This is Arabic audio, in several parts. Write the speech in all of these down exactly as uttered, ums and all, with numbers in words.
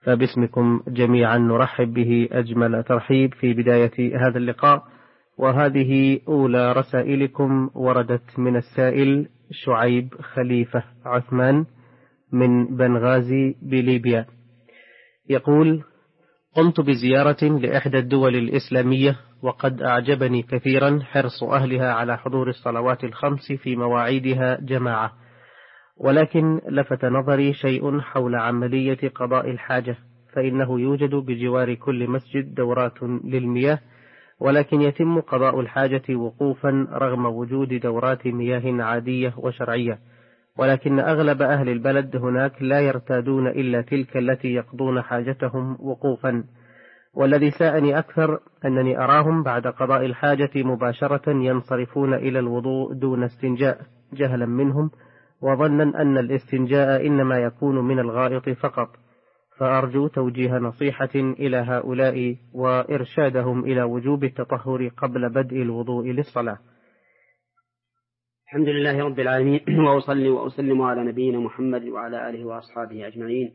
فباسمكم جميعا نرحب به أجمل ترحيب في بداية هذا اللقاء. وهذه أولى رسائلكم وردت من السائل شعيب خليفة عثمان من بنغازي بليبيا. يقول: قمت بزيارة لإحدى الدول الإسلامية، وقد أعجبني كثيرا حرص أهلها على حضور الصلوات الخمس في مواعيدها جماعة، ولكن لفت نظري شيء حول عملية قضاء الحاجة، فإنه يوجد بجوار كل مسجد دورات للمياه، ولكن يتم قضاء الحاجة وقوفا رغم وجود دورات مياه عادية وشرعية، ولكن أغلب أهل البلد هناك لا يرتادون إلا تلك التي يقضون حاجتهم وقوفا. والذي ساءني أكثر أنني أراهم بعد قضاء الحاجة مباشرة ينصرفون إلى الوضوء دون استنجاء، جهلا منهم وظنا أن الاستنجاء إنما يكون من الغائط فقط. فأرجو توجيه نصيحة إلى هؤلاء وإرشادهم إلى وجوب التطهر قبل بدء الوضوء للصلاة. الحمد لله رب العالمين، وأصلي وأسلم على نبينا محمد وعلى آله وأصحابه أجمعين.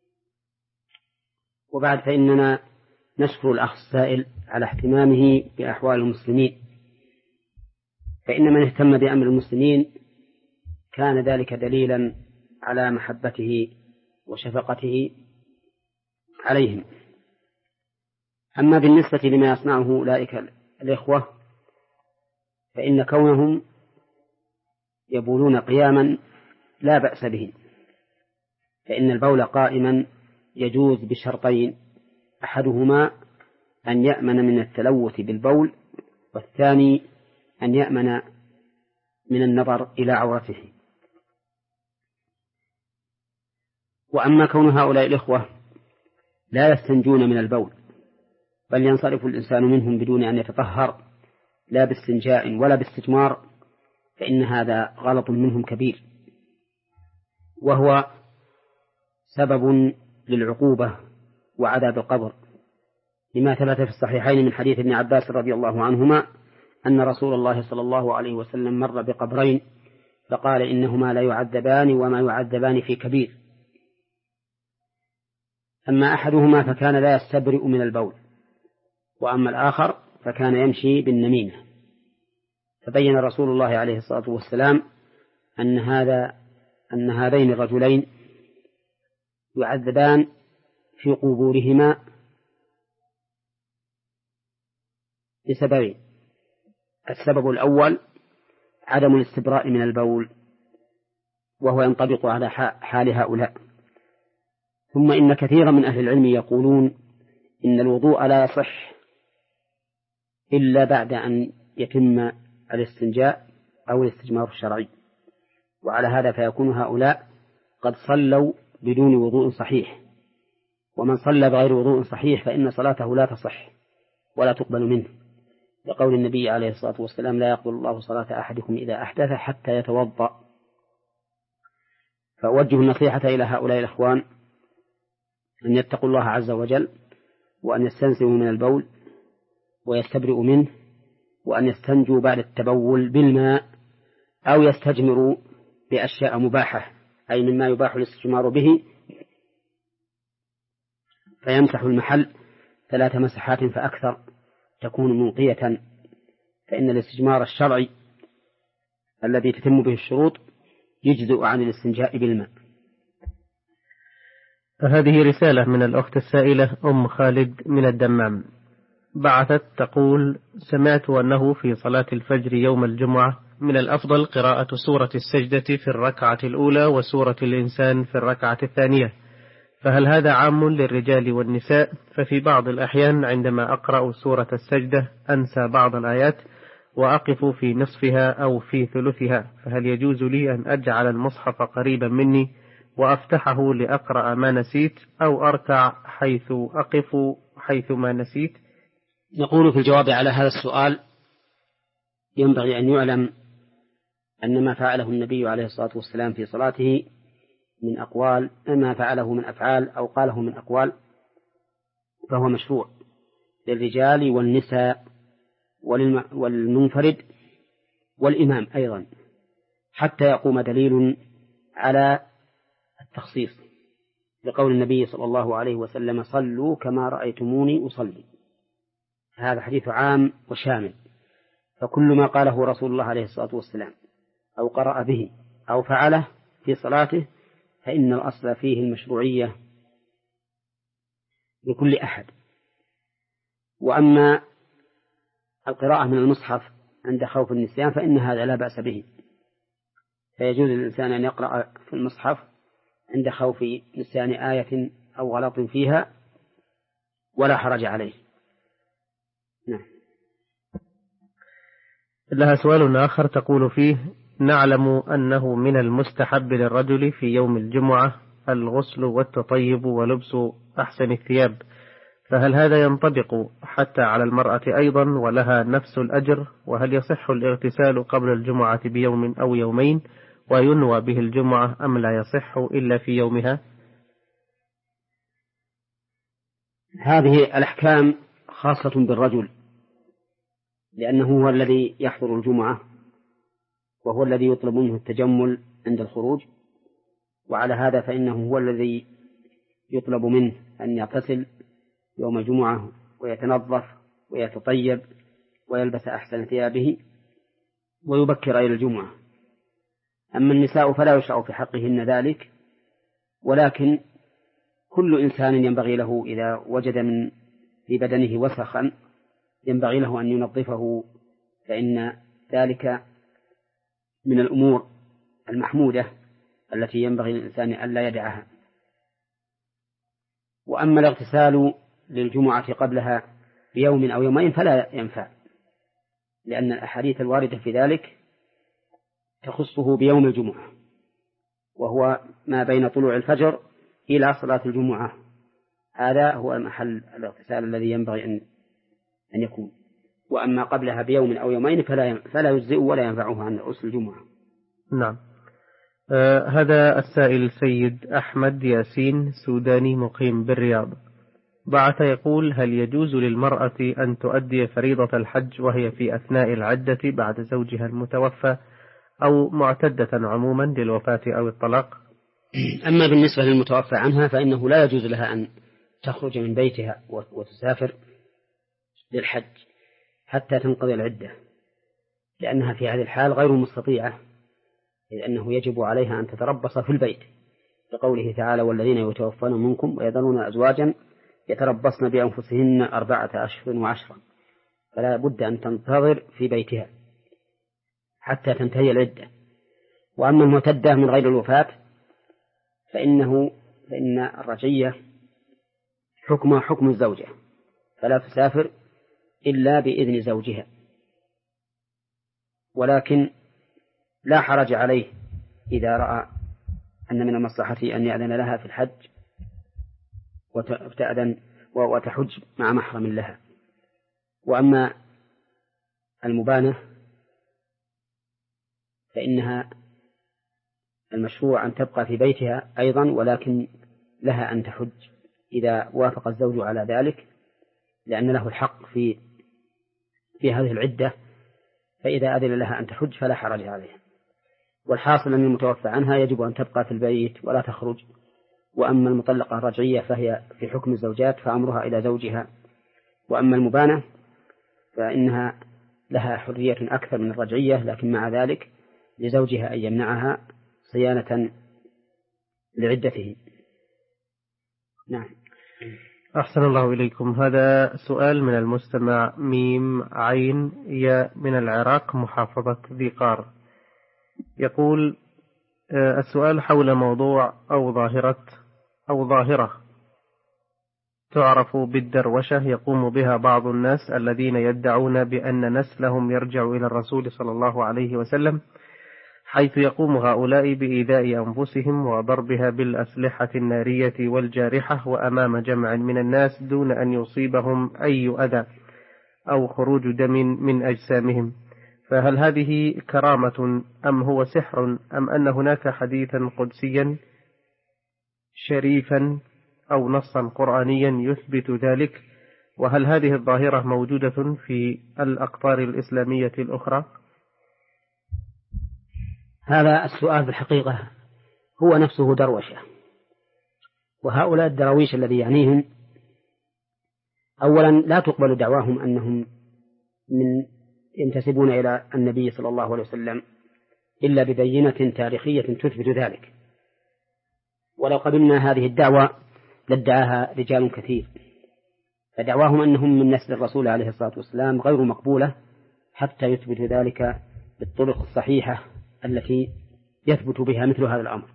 وبعد، فإننا نشكر الأخ السائل على اهتمامه بأحوال المسلمين، فإن من اهتم بأمر المسلمين كان ذلك دليلا على محبته وشفقته عليهم. أما بالنسبة لما يصنعه أولئك الإخوة، فإن كونهم يبولون قياما لا بأس به، فإن البول قائما يجوز بشرطين: أحدهما أن يأمن من التلوث بالبول، والثاني أن يأمن من النظر إلى عورته. وأما كون هؤلاء الإخوة لا يستنجون من البول، بل ينصرف الإنسان منهم بدون أن يتطهر لا باستنجاء ولا باستجمار، فإن هذا غلط منهم كبير، وهو سبب للعقوبة وعذاب القبر، لما ثبت في الصحيحين من حديث ابن عباس رضي الله عنهما أن رسول الله صلى الله عليه وسلم مر بقبرين فقال: إنهما لا يعذبان وما يعذبان في كبير. أما أحدهما فكان لا يستبرئ من البول، وأما الآخر فكان يمشي بالنميمة. فبين رسول الله عليه الصلاة والسلام أن هذا أن هذين الرجلين يعذبان في قبورهما بسببين: السبب الأول عدم الاستبراء من البول، وهو ينطبق على حال هؤلاء. ثم إن كثيرا من أهل العلم يقولون إن الوضوء لا يصح إلا بعد أن يتم الاستنجاء أو الاستجمار الشرعي، وعلى هذا فيكون هؤلاء قد صلوا بدون وضوء صحيح، ومن صلى بغير وضوء صحيح فإن صلاته لا تصح ولا تقبل منه، لقول النبي عليه الصلاة والسلام: لا يقبل الله صلاة أحدكم إذا أحدث حتى يتوضأ. فأوجه النصيحة إلى هؤلاء الأخوان أن يتقوا الله عز وجل، وأن يستنزهوا من البول ويستبرئوا منه، وأن يستنجوا بعد التبول بالماء، أو يستجمروا بأشياء مباحة، أي مما يباح الاستجمار به، فيمسح المحل ثلاث مسحات فأكثر تكون منقية، فإن الاستجمار الشرعي الذي تتم به الشروط يجزئ عن الاستنجاء بالماء. هذه رسالة من الأخت السائلة أم خالد من الدمام، بعثت تقول: سمعت أنه في صلاة الفجر يوم الجمعة من الأفضل قراءة سورة السجدة في الركعة الأولى وسورة الإنسان في الركعة الثانية، فهل هذا عام للرجال والنساء؟ ففي بعض الأحيان عندما أقرأ سورة السجدة أنسى بعض الآيات وأقف في نصفها أو في ثلثها، فهل يجوز لي أن أجعل المصحف قريبا مني وأفتحه لأقرأ ما نسيت، أو أركع حيث أقف حيث ما نسيت؟ نقول في الجواب على هذا السؤال: ينبغي أن يعلم أن ما فعله النبي عليه الصلاة والسلام في صلاته من أقوال، ما فعله من أفعال أو قاله من أقوال، فهو مشروع للرجال والنساء والمنفرد والإمام أيضا، حتى يقوم دليل على التخصيص، لقول النبي صلى الله عليه وسلم صلوا كما رأيتموني أصلي. هذا حديث عام وشامل، فكل ما قاله رسول الله عليه الصلاة والسلام أو قرأ به أو فعله في صلاته فإن الأصل فيه المشروعية لكل أحد. وأما القراءة من المصحف عند خوف النسيان فإن هذا لا بأس به، فيجوز للإنسان أن يقرأ في المصحف عند خوف نسيان آية أو غلط فيها ولا حرج عليه. نعم. لها سؤال آخر تقول فيه: نعلم أنه من المستحب للرجل في يوم الجمعة الغسل والتطيب ولبس أحسن الثياب، فهل هذا ينطبق حتى على المرأة أيضا ولها نفس الأجر؟ وهل يصح الاغتسال قبل الجمعة بيوم أو يومين وينوى به الجمعة أم لا يصح إلا في يومها؟ هذه الأحكام خاصة بالرجل، لأنه هو الذي يحضر الجمعة وهو الذي يطلب منه التجمل عند الخروج، وعلى هذا فإنه هو الذي يطلب منه أن يغتسل يوم الجمعة ويتنظف ويتطيب ويلبس أحسن ثيابه ويبكر إلى الجمعة. أما النساء فلا يشرع في حقهن ذلك، ولكن كل إنسان ينبغي له إذا وجد من في بدنه وسخا ينبغي له أن ينظفه، فإن ذلك من الأمور المحمودة التي ينبغي للإنسان ألا يدعها. وأما الاغتسال للجمعة قبلها بيوم أو يومين فلا ينفع، لأن الأحاديث الواردة في ذلك تخصه بيوم الجمعة، وهو ما بين طلوع الفجر إلى صلاة الجمعة، هذا هو محل الاغتسال الذي ينبغي أن أن يكون. وأما قبلها بيوم أو يومين فلا فلا يجزئ ولا ينفعه عن غسل الجمعة. نعم. آه هذا السائل سيد أحمد ياسين سوداني مقيم بالرياض، بعث يقول: هل يجوز للمرأة أن تؤدي فريضة الحج وهي في أثناء العدة بعد زوجها المتوفى أو معتدة عموما للوفاة أو الطلاق؟ أما بالنسبة للمتوفى عنها فإنه لا يجوز لها أن تخرج من بيتها وتسافر للحج حتى تنقضي العدة، لأنها في هذه الحال غير مستطيعة، إذ أنه يجب عليها أن تتربص في البيت، لقوله تعالى: والذين يتوفون منكم ويذرون أزواجا يتربصن بأنفسهن أربعة أشهر وعشرا، فلا بد أن تنتظر في بيتها حتى تنتهي العدة. وأما المعتدة من غير الوفاة فإنه فإن الرجية حكمها حكم الزوجة، فلا تسافر إلا بإذن زوجها، ولكن لا حرج عليه إذا رأى أن من المصلحة أن يأذن لها في الحج وتأذن وتحج مع محرم لها. وأما المبانة فإنها المشروع أن تبقى في بيتها أيضا، ولكن لها أن تحج إذا وافق الزوج على ذلك، لأن له الحق في في هذه العدة، فإذا أذن لها أن تحج فلا حرج عليها. والحاصل أن المتوفى عنها يجب أن تبقى في البيت ولا تخرج. وأما المطلقة الرجعية فهي في حكم الزوجات فأمرها إلى زوجها. وأما المبانة فإنها لها حرية أكثر من الرجعية، لكن مع ذلك لزوجها أن يمنعها صيانة لعدته. نعم. أحسن الله إليكم. هذا سؤال من المستمع ميم عين يا من العراق محافظة ذي قار، يقول: السؤال حول موضوع أو ظاهرة أو ظاهرة تعرف بالدروشة يقوم بها بعض الناس الذين يدعون بأن نسلهم يرجع إلى الرسول صلى الله عليه وسلم، حيث يقوم هؤلاء بإيذاء أنفسهم وضربها بالأسلحة النارية والجارحة وأمام جمع من الناس دون أن يصيبهم أي أذى أو خروج دم من أجسامهم، فهل هذه كرامة أم هو سحر أم أن هناك حديثا قدسيا شريفا أو نصا قرآنيا يثبت ذلك؟ وهل هذه الظاهرة موجودة في الأقطار الإسلامية الأخرى؟ هذا السؤال بالحقيقة هو نفسه دروشة، وهؤلاء الدراويش الذي يعنيهم أولا لا تقبل دعواهم أنهم من ينتسبون إلى النبي صلى الله عليه وسلم إلا ببينة تاريخية تثبت ذلك، ولو قبلنا هذه الدعوة لادعاها رجال كثير، فدعواهم أنهم من نسل الرسول عليه الصلاة والسلام غير مقبولة حتى يثبت ذلك بالطرق الصحيحة التي يثبت بها مثل هذا الأمر.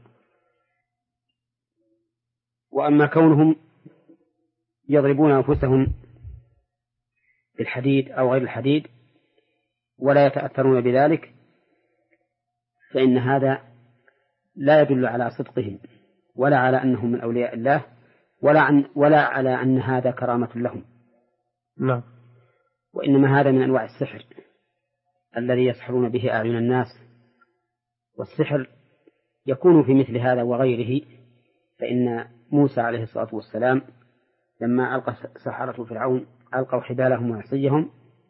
وأما كونهم يضربون أنفسهم بالحديد أو غير الحديد ولا يتأثرون بذلك فإن هذا لا يدل على صدقهم ولا على أنهم من أولياء الله ولا, عن ولا على أن هذا كرامة لهم. نعم. وإنما هذا من أنواع السحر الذي يسحرون به أعين الناس، والسحر يكون في مثل هذا وغيره. فإن موسى عليه الصلاة والسلام لما ألقى سحرة فرعون ألقوا حبالهم وعصيهم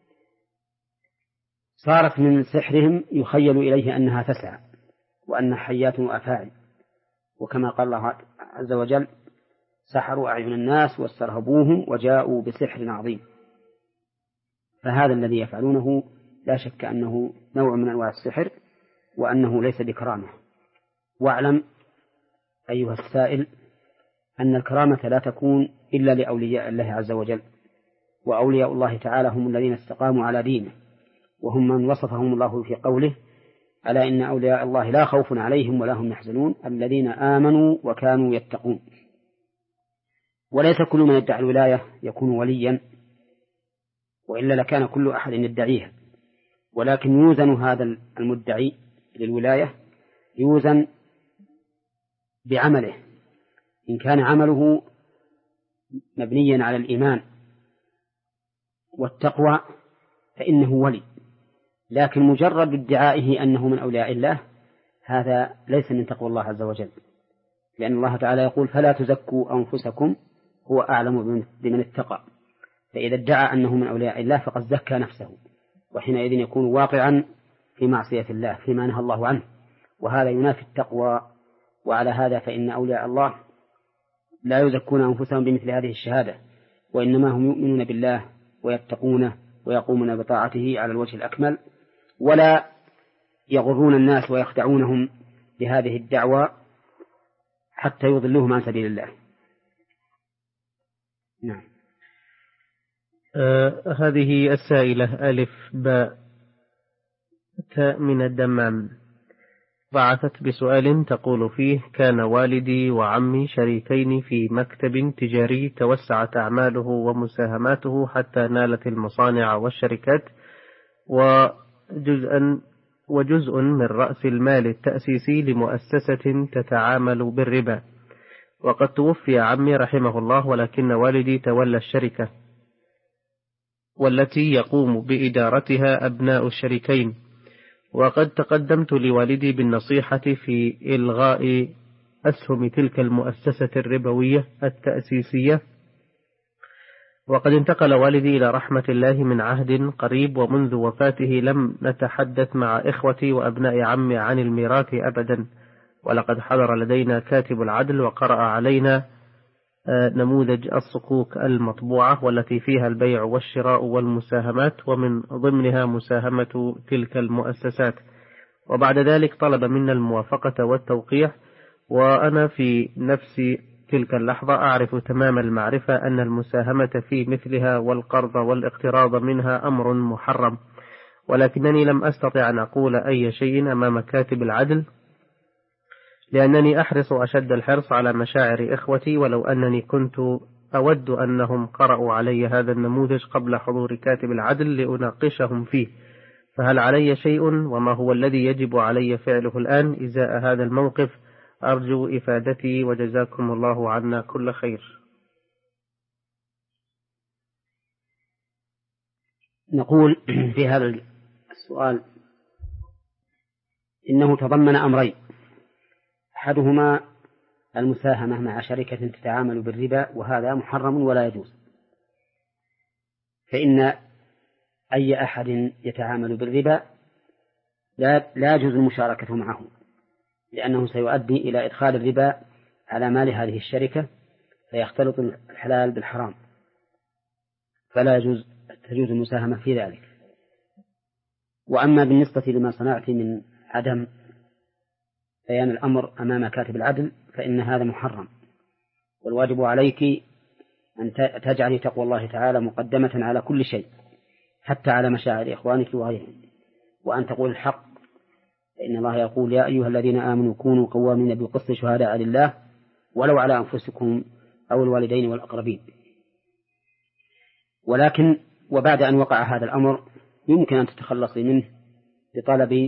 صارت من سحرهم يخيل إليه أنها تسعى وأنها حيات وأفاعي، وكما قال الله عز وجل سحروا أعين الناس واسترهبوهم وجاءوا بسحر عظيم. فهذا الذي يفعلونه لا شك أنه نوع من أنواع السحر وأنه ليس بكرامة. واعلم أيها السائل أن الكرامة لا تكون إلا لأولياء الله عز وجل، وأولياء الله تعالى هم الذين استقاموا على دينه، وهم من وصفهم الله في قوله ألا إن أولياء الله لا خوف عليهم ولا هم يحزنون الذين آمنوا وكانوا يتقون. وليس كل من يدعي الولاية يكون وليا، وإلا لكان كل أحد يدعيها، ولكن يوزن هذا المدعي للولاية يوزن بعمله. إن كان عمله مبنيا على الإيمان والتقوى فإنه ولي، لكن مجرد ادعائه أنه من أولياء الله هذا ليس من تقوى الله عز وجل، لأن الله تعالى يقول فلا تزكوا أنفسكم هو أعلم بمن اتقى. فإذا ادعى أنه من أولياء الله فقد زكى نفسه، وحينئذ يكون واقعا في معصية الله فيما نهى الله عنه، وهذا ينافي التقوى. وعلى هذا فإن أولياء الله لا يزكون أنفسهم بمثل هذه الشهادة، وإنما هم يؤمنون بالله ويتقونه ويقومون بطاعته على الوجه الأكمل، ولا يغرون الناس ويخدعونهم بهذه الدعوة حتى يضلوهم عن سبيل الله. نعم. آه هذه السائلة ألف باء تاء من الدمام بعثت بسؤال تقول فيه: كان والدي وعمي شريكين في مكتب تجاري توسعت أعماله ومساهماته حتى نالت المصانع والشركات وجزءا وجزء من رأس المال التأسيسي لمؤسسة تتعامل بالربا، وقد توفي عمي رحمه الله، ولكن والدي تولى الشركة والتي يقوم بإدارتها أبناء الشريكين. وقد تقدمت لوالدي بالنصيحة في إلغاء أسهم تلك المؤسسة الربوية التأسيسية، وقد انتقل والدي إلى رحمة الله من عهد قريب، ومنذ وفاته لم نتحدث مع إخوتي وأبناء عمي عن الميراث أبدا. ولقد حضر لدينا كاتب العدل وقرأ علينا نموذج الصكوك المطبوعة والتي فيها البيع والشراء والمساهمات، ومن ضمنها مساهمة تلك المؤسسات، وبعد ذلك طلب منا الموافقة والتوقيع. وأنا في نفس تلك اللحظة أعرف تمام المعرفة أن المساهمة في مثلها والقرض والاقتراض منها أمر محرم، ولكنني لم أستطع أن أقول أي شيء أمام كاتب العدل، لأنني أحرص أشد الحرص على مشاعر إخوتي، ولو أنني كنت أود أنهم قرأوا علي هذا النموذج قبل حضور كاتب العدل لأناقشهم فيه. فهل علي شيء؟ وما هو الذي يجب علي فعله الآن إزاء هذا الموقف؟ أرجو إفادتي وجزاكم الله عنا كل خير. نقول في هذا السؤال إنه تضمن أمرين: أحدهما المساهمة مع شركة تتعامل بالربا، وهذا محرم ولا يجوز، فإن أي أحد يتعامل بالربا لا, لا يجوز المشاركة معه، لأنه سيؤدي إلى إدخال الربا على مال هذه الشركة فيختلط الحلال بالحرام، فلا يجوز تجوز المساهمة في ذلك. وأما بالنسبة لما صنعت من عدم بيان الأمر أمام كاتب العدل فإن هذا محرم، والواجب عليك أن تجعلي تقوى الله تعالى مقدمة على كل شيء، حتى على مشاعر إخوانك وغيرهم، وأن تقول الحق، فإن الله يقول: يا أيها الذين آمنوا كونوا قوامين بالقسط شهداء لله ولو على أنفسكم أو الوالدين والأقربين. ولكن وبعد أن وقع هذا الأمر يمكن أن تتخلصي منه بطلب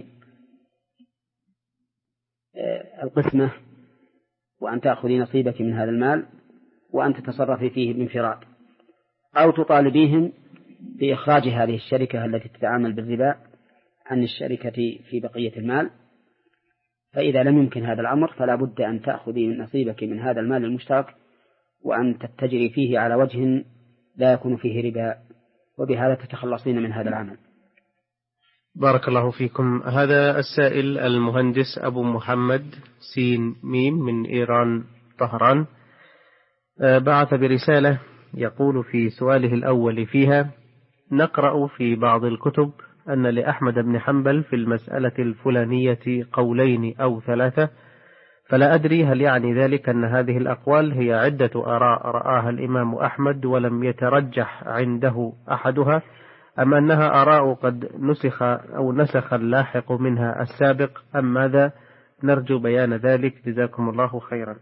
القسمة، وأن تأخذي نصيبك من هذا المال وأن تتصرفي فيه بانفراد، أو تطالبيهم بإخراج هذه الشركة التي تتعامل بالربا عن الشركة في بقية المال. فإذا لم يمكن هذا الأمر فلا بد أن تأخذي من نصيبك من هذا المال المشترك وأن تتجري فيه على وجه لا يكون فيه ربا، وبهذا تتخلصين من هذا العمل. بارك الله فيكم. هذا السائل المهندس أبو محمد سين ميم من إيران طهران بعث برسالة يقول في سؤاله الأول فيها: نقرأ في بعض الكتب أن لأحمد بن حنبل في المسألة الفلانية قولين أو ثلاثة، فلا أدري هل يعني ذلك أن هذه الأقوال هي عدة آراء رآها الإمام أحمد ولم يترجح عنده أحدها، أم أنها آراء قد نسخ أو نسخ اللاحق منها السابق، أم ماذا؟ نرجو بيان ذلك، جزاكم الله خيرا.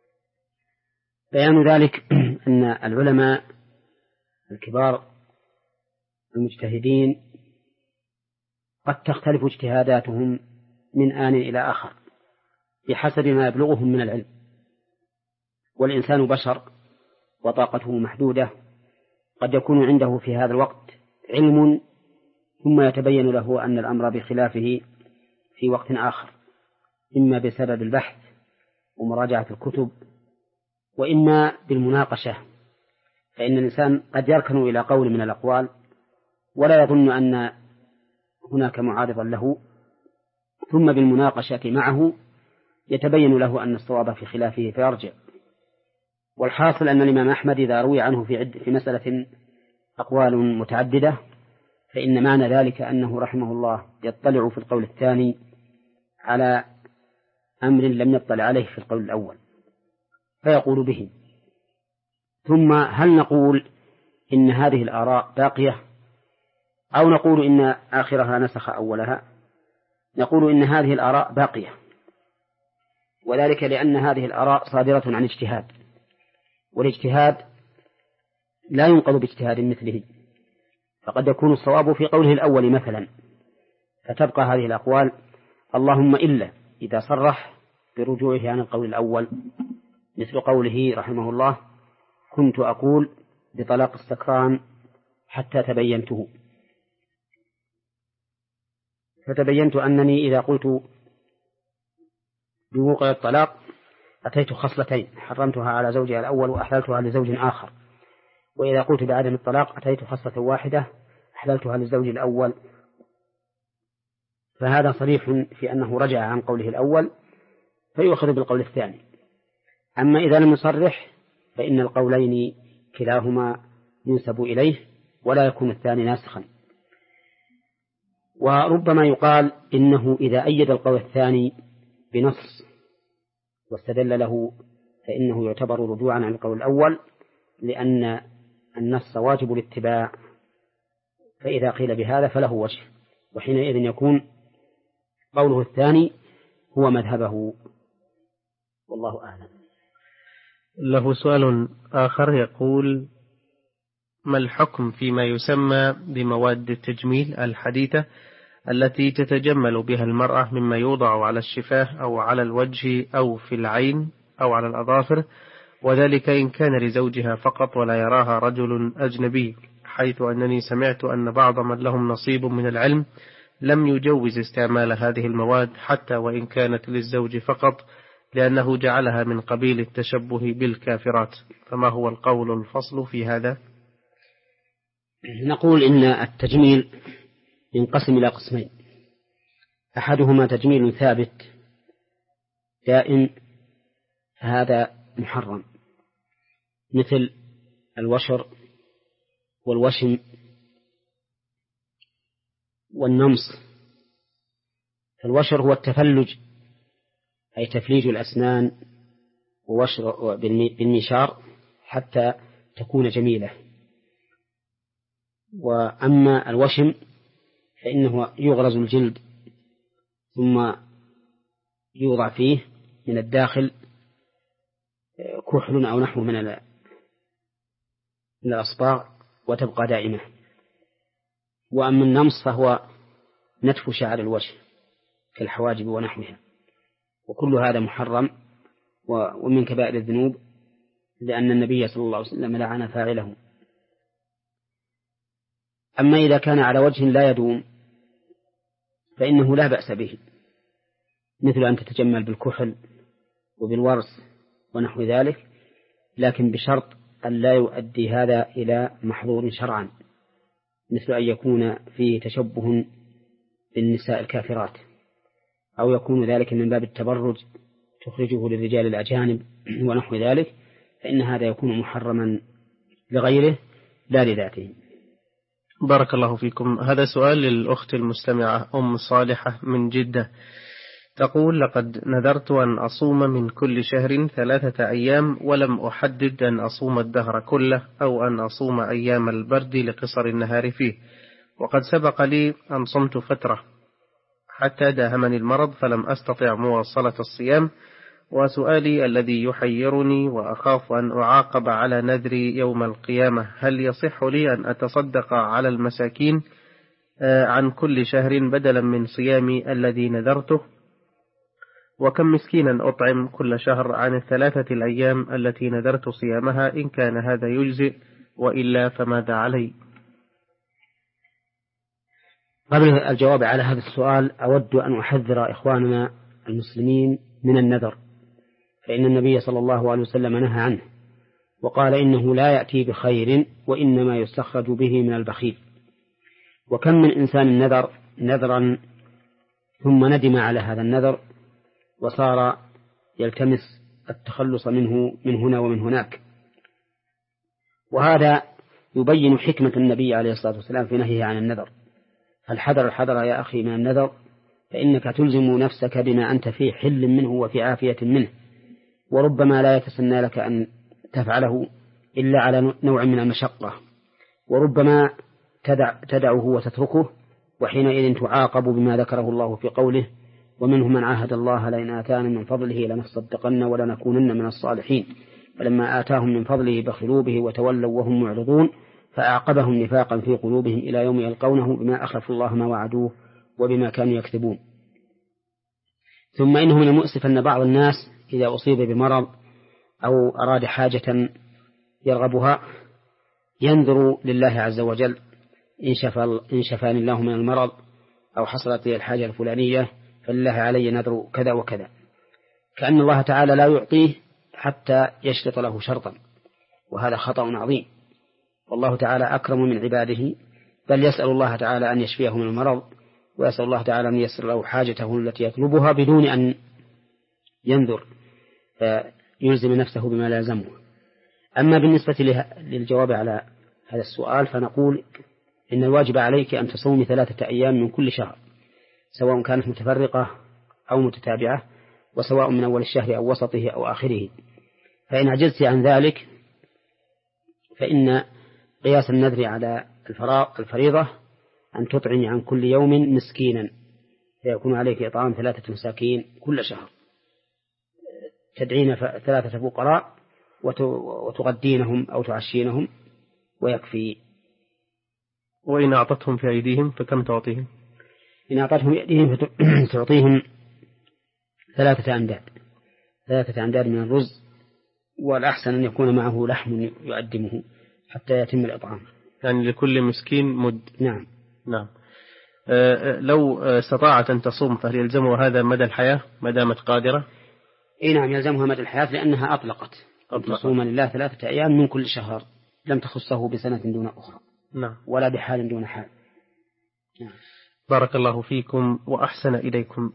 بيان ذلك أن العلماء الكبار المجتهدين قد تختلف اجتهاداتهم من آن إلى آخر بحسب ما يبلغهم من العلم، والإنسان بشر وطاقته محدودة، قد يكون عنده في هذا الوقت علم ثم يتبين له أن الأمر بخلافه في وقت آخر، إما بسبب البحث ومراجعة الكتب، وإما بالمناقشة، فإن الإنسان قد يركن إلى قول من الأقوال ولا يظن أن هناك معارضا له، ثم بالمناقشة معه يتبين له أن الصواب في خلافه فيرجع. والحاصل أن الإمام أحمد إذا روي عنه في, عد في مسألة أقوال متعددة فإن معنى ذلك أنه رحمه الله يطلع في القول الثاني على أمر لم يطلع عليه في القول الأول فيقول به. ثم هل نقول إن هذه الآراء باقية أو نقول إن آخرها نسخ أولها؟ نقول إن هذه الآراء باقية، وذلك لأن هذه الآراء صادرة عن اجتهاد، والاجتهاد لا ينقض باجتهاد مثله، فقد يكون الصواب في قوله الأول مثلا، فتبقى هذه الأقوال اللهم إلا إذا صرح برجوعه عن القول الأول، مثل قوله رحمه الله: كنت أقول بطلاق السكران حتى تبينته، فتبينت أنني إذا قلت بوقوع الطلاق أتيت خصلتين، حرمتها على زوجها الأول وأحللتها لزوج آخر، وإذا قلت بعدم الطلاق أتيت خصلة واحدة أحللتها للزوج الأول. فهذا صريح في أنه رجع عن قوله الأول فيؤخذ بالقول الثاني. أما إذا لم يصرح فإن القولين كلاهما ينسب إليه ولا يكون الثاني ناسخا. وربما يقال إنه إذا أيد القول الثاني بنص واستدل له فإنه يعتبر رجوعا عن القول الأول، لأن النص واجب الاتباع، فإذا قيل بهذا فله وجه، وحينئذ يكون قوله الثاني هو مذهبه، والله أعلم. له سؤال آخر يقول: ما الحكم فيما يسمى بمواد التجميل الحديثة التي تتجمل بها المرأة مما يوضع على الشفاه أو على الوجه أو في العين أو على الأظافر، وذلك إن كان لزوجها فقط ولا يراها رجل أجنبي، حيث أنني سمعت أن بعض من لهم نصيب من العلم لم يجوز استعمال هذه المواد حتى وإن كانت للزوج فقط، لأنه جعلها من قبيل التشبه بالكافرات، فما هو القول الفصل في هذا؟ نقول إن التجميل ينقسم إلى قسمين: أحدهما تجميل ثابت دائم، هذا محرم، مثل الوشر والوشم والنمص. فالوشر هو التفلج، أي تفليج الأسنان ووشر بالمنشار حتى تكون جميلة. وأما الوشم فإنه يغرز الجلد ثم يوضع فيه من الداخل كحل أو نحو من الأصباغ وتبقى دائمة. وأما النمص فهو نتف شعر الوجه كالحواجب ونحوها، وكل هذا محرم ومن كبائر الذنوب، لأن النبي صلى الله عليه وسلم لعن فاعله. أما إذا كان على وجه لا يدوم فإنه لا بأس به، مثل أن تتجمل بالكحل وبالورس ونحو ذلك، لكن بشرط أن لا يؤدي هذا إلى محظور شرعا، مثل أن يكون فيه تشبه بالنساء الكافرات، أو يكون ذلك من باب التبرج تخرجه للرجال الأجانب ونحو ذلك، فإن هذا يكون محرما لغيره لا لذاته. بارك الله فيكم. هذا سؤال للأخت المستمعة أم صالحة من جدة، تقول: لقد نذرت أن أصوم من كل شهر ثلاثة أيام ولم أحدد أن أصوم الدهر كله أو أن أصوم أيام البرد لقصر النهار فيه، وقد سبق لي أن صمت فترة حتى داهمني المرض فلم أستطع مواصلة الصيام، وسؤالي الذي يحيرني وأخاف أن أعاقب على نذري يوم القيامة: هل يصح لي أن أتصدق على المساكين عن كل شهر بدلا من صيامي الذي نذرته؟ وكم مسكينا أطعم كل شهر عن الثلاثة الأيام التي نذرت صيامها إن كان هذا يجزئ، وإلا فماذا علي؟ قبل الجواب على هذا السؤال أود أن أحذر إخواننا المسلمين من النذر، فإن النبي صلى الله عليه وسلم نهى عنه وقال إنه لا يأتي بخير وإنما يستخرج به من البخيل. وكم من إنسان نذر نذرا ثم ندم على هذا النذر وصار يلتمس التخلص منه من هنا ومن هناك، وهذا يبين حكمة النبي عليه الصلاة والسلام في نهيه عن النذر. فالحذر الحذر يا أخي من النذر، فإنك تلزم نفسك بما أنت في حل منه وفي عافية منه، وربما لا يتسنى لك أن تفعله إلا على نوع من المشقة، وربما تدع تدعه وتتركه، وحينئذ تعاقب بما ذكره الله في قوله: ومنهم من عاهد الله لئن آتانا من فضله لنصدقن ولنكونن من الصالحين، فلما آتاهم من فضله بخلوا به وتولوا وهم معرضون فأعقبهم نفاقا في قلوبهم إلى يوم يلقونه بما أخلفوا الله ما وعدوه وبما كانوا يكذبون. ثم إنه من المؤسف أن بعض الناس إذا أصيب بمرض أو أراد حاجة يرغبها ينذر لله عز وجل: إن شفى إن شفاني الله من المرض أو حصلت لي الحاجة الفلانية فلله علي نذر كذا وكذا، كأن الله تعالى لا يعطيه حتى يشرط له شرطا، وهذا خطأ عظيم. والله تعالى أكرم من عباده، بل يسأل الله تعالى أن يشفيه من المرض، ويسأل الله تعالى أن ييسر له حاجته التي يطلبها بدون أن ينذر فيلزم نفسه بما لا يلزمه. أما بالنسبة للجواب على هذا السؤال فنقول إن الواجب عليك أن تصومي ثلاثة أيام من كل شهر، سواء كانت متفرقة أو متتابعة، وسواء من أول الشهر أو وسطه أو آخره. فإن عجزت عن ذلك فإن قياس النذر على الفريضة أن تطعمي عن كل يوم مسكينا، فيكون عليك إطعام ثلاثة مساكين كل شهر، تدعين ثلاثة فقراء وتغدينهم أو تعشينهم ويكفي. وإن أعطتهم في أيديهم فكم تعطيهم؟ إن أعطتهم في أيديهم فتعطيهم ثلاثة أمداد ثلاثة أمداد من الرز، والأحسن أن يكون معه لحم يقدمه حتى يتم الإطعام، يعني لكل مسكين مد. نعم نعم. أه لو استطاعت أن تصوم فهل يلزمها هذا مدى الحياة ما دامت قادرة؟ إيه نعم، يلزمها مدى الحياة، لأنها أطلقت تصوم لله ثلاثة أيام من كل شهر، لم تخصه بسنة دون أخرى. نعم. ولا بحال دون حال. نعم. بارك الله فيكم وأحسن إليكم.